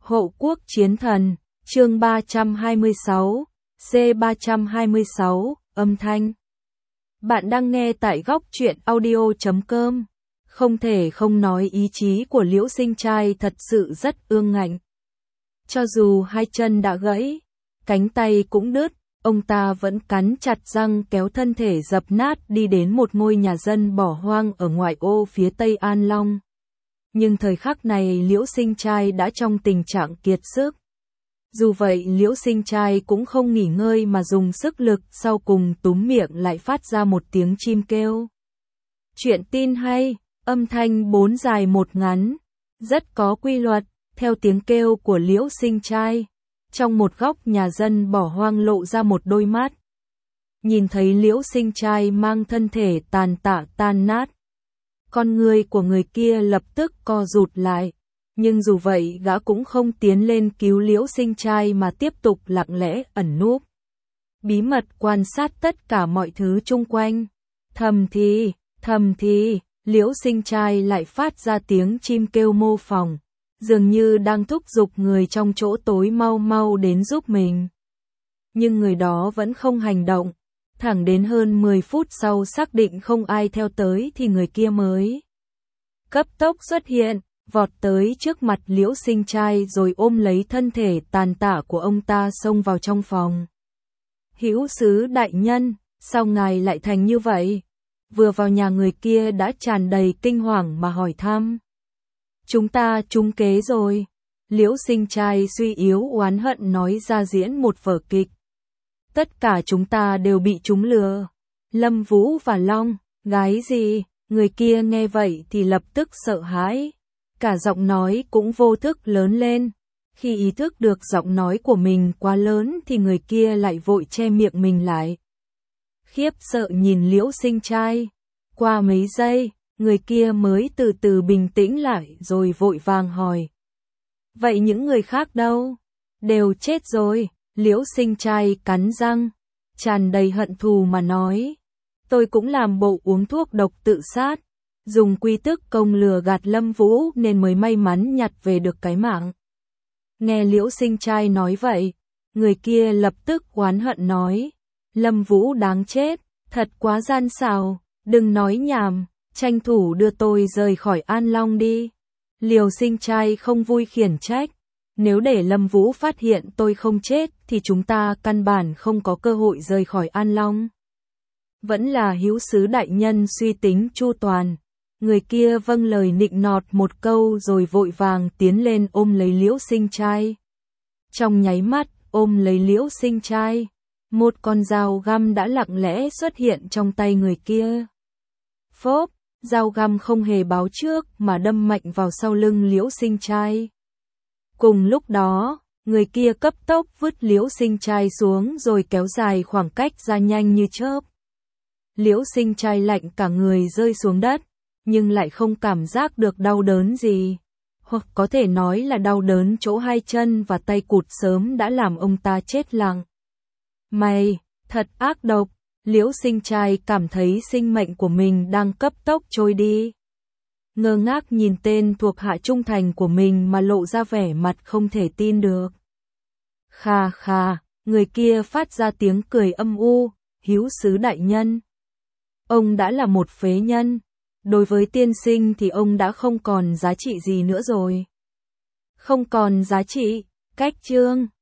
Hộ quốc chiến thần, chương 326, C326, âm thanh. Bạn đang nghe tại góc truyện audio.com. Không thể không nói ý chí của Liễu Sinh Trai thật sự rất ương ngạnh. Cho dù hai chân đã gãy, cánh tay cũng đứt, ông ta vẫn cắn chặt răng kéo thân thể dập nát đi đến một ngôi nhà dân bỏ hoang ở ngoại ô phía tây An Long. Nhưng thời khắc này Liễu Sinh Trai đã trong tình trạng kiệt sức. Dù vậy Liễu Sinh Trai cũng không nghỉ ngơi mà dùng sức lực, sau cùng túm miệng lại phát ra một tiếng chim kêu. Chuyện tin hay, âm thanh 4 dài 1 ngắn, rất có quy luật, theo tiếng kêu của Liễu Sinh Trai. Trong một góc nhà dân bỏ hoang lộ ra một đôi mắt. Nhìn thấy Liễu Sinh Trai mang thân thể tàn tạ tan nát. Con người của người kia lập tức co rụt lại. Nhưng dù vậy gã cũng không tiến lên cứu Liễu Sinh Trai mà tiếp tục lặng lẽ ẩn núp. Bí mật quan sát tất cả mọi thứ chung quanh. Thầm thì, Liễu Sinh Trai lại phát ra tiếng chim kêu mô phỏng. Dường như đang thúc giục người trong chỗ tối mau mau đến giúp mình. Nhưng người đó vẫn không hành động. Thẳng đến hơn 10 phút sau xác định không ai theo tới thì người kia mới cấp tốc xuất hiện, vọt tới trước mặt Liễu Sinh Trai rồi ôm lấy thân thể tàn tạ của ông ta xông vào trong phòng. Hữu sứ đại nhân, sao ngài lại thành như vậy? Vừa vào nhà người kia đã tràn đầy kinh hoàng mà hỏi thăm. Chúng ta trúng kế rồi. Liễu Sinh Trai suy yếu oán hận nói ra diễn một vở kịch. Tất cả chúng ta đều bị chúng lừa. Lâm Vũ và Long, gái gì? Người kia nghe vậy thì lập tức sợ hãi. Cả giọng nói cũng vô thức lớn lên. Khi ý thức được giọng nói của mình quá lớn thì người kia lại vội che miệng mình lại. Khiếp sợ nhìn Liễu Sinh Trai. Qua mấy giây, người kia mới từ từ bình tĩnh lại rồi vội vàng hỏi. Vậy những người khác đâu? Đều chết rồi. Liễu Sinh Trai cắn răng, tràn đầy hận thù mà nói. Tôi cũng làm bộ uống thuốc độc tự sát, dùng quy tức công lừa gạt Lâm Vũ nên mới may mắn nhặt về được cái mạng. Nghe Liễu Sinh Trai nói vậy, người kia lập tức oán hận nói. Lâm Vũ đáng chết, thật quá gian xảo, đừng nói nhảm, tranh thủ đưa tôi rời khỏi An Long đi. Liễu Sinh Trai không vui khiển trách. Nếu để Lâm Vũ phát hiện tôi không chết thì chúng ta căn bản không có cơ hội rời khỏi An Long. Vẫn là hữu sứ đại nhân suy tính chu toàn. Người kia vâng lời nịnh nọt một câu rồi vội vàng tiến lên ôm lấy Liễu Sinh Trai. Trong nháy mắt ôm lấy Liễu Sinh Trai, một con dao găm đã lặng lẽ xuất hiện trong tay người kia. Phốp, dao găm không hề báo trước mà đâm mạnh vào sau lưng Liễu Sinh Trai. Cùng lúc đó, người kia cấp tốc vứt Liễu Sinh Trai xuống rồi kéo dài khoảng cách ra nhanh như chớp. Liễu Sinh Trai lạnh cả người rơi xuống đất, nhưng lại không cảm giác được đau đớn gì. Hoặc có thể nói là đau đớn chỗ hai chân và tay cụt sớm đã làm ông ta chết lặng. Mày, thật ác độc. Liễu Sinh Trai cảm thấy sinh mệnh của mình đang cấp tốc trôi đi. Ngơ ngác nhìn tên thuộc hạ trung thành của mình mà lộ ra vẻ mặt không thể tin được. Khà khà, người kia phát ra tiếng cười âm u. Hữu sứ đại nhân, ông đã là một phế nhân. Đối với tiên sinh thì ông đã không còn giá trị gì nữa rồi. Không còn giá trị, cách chương.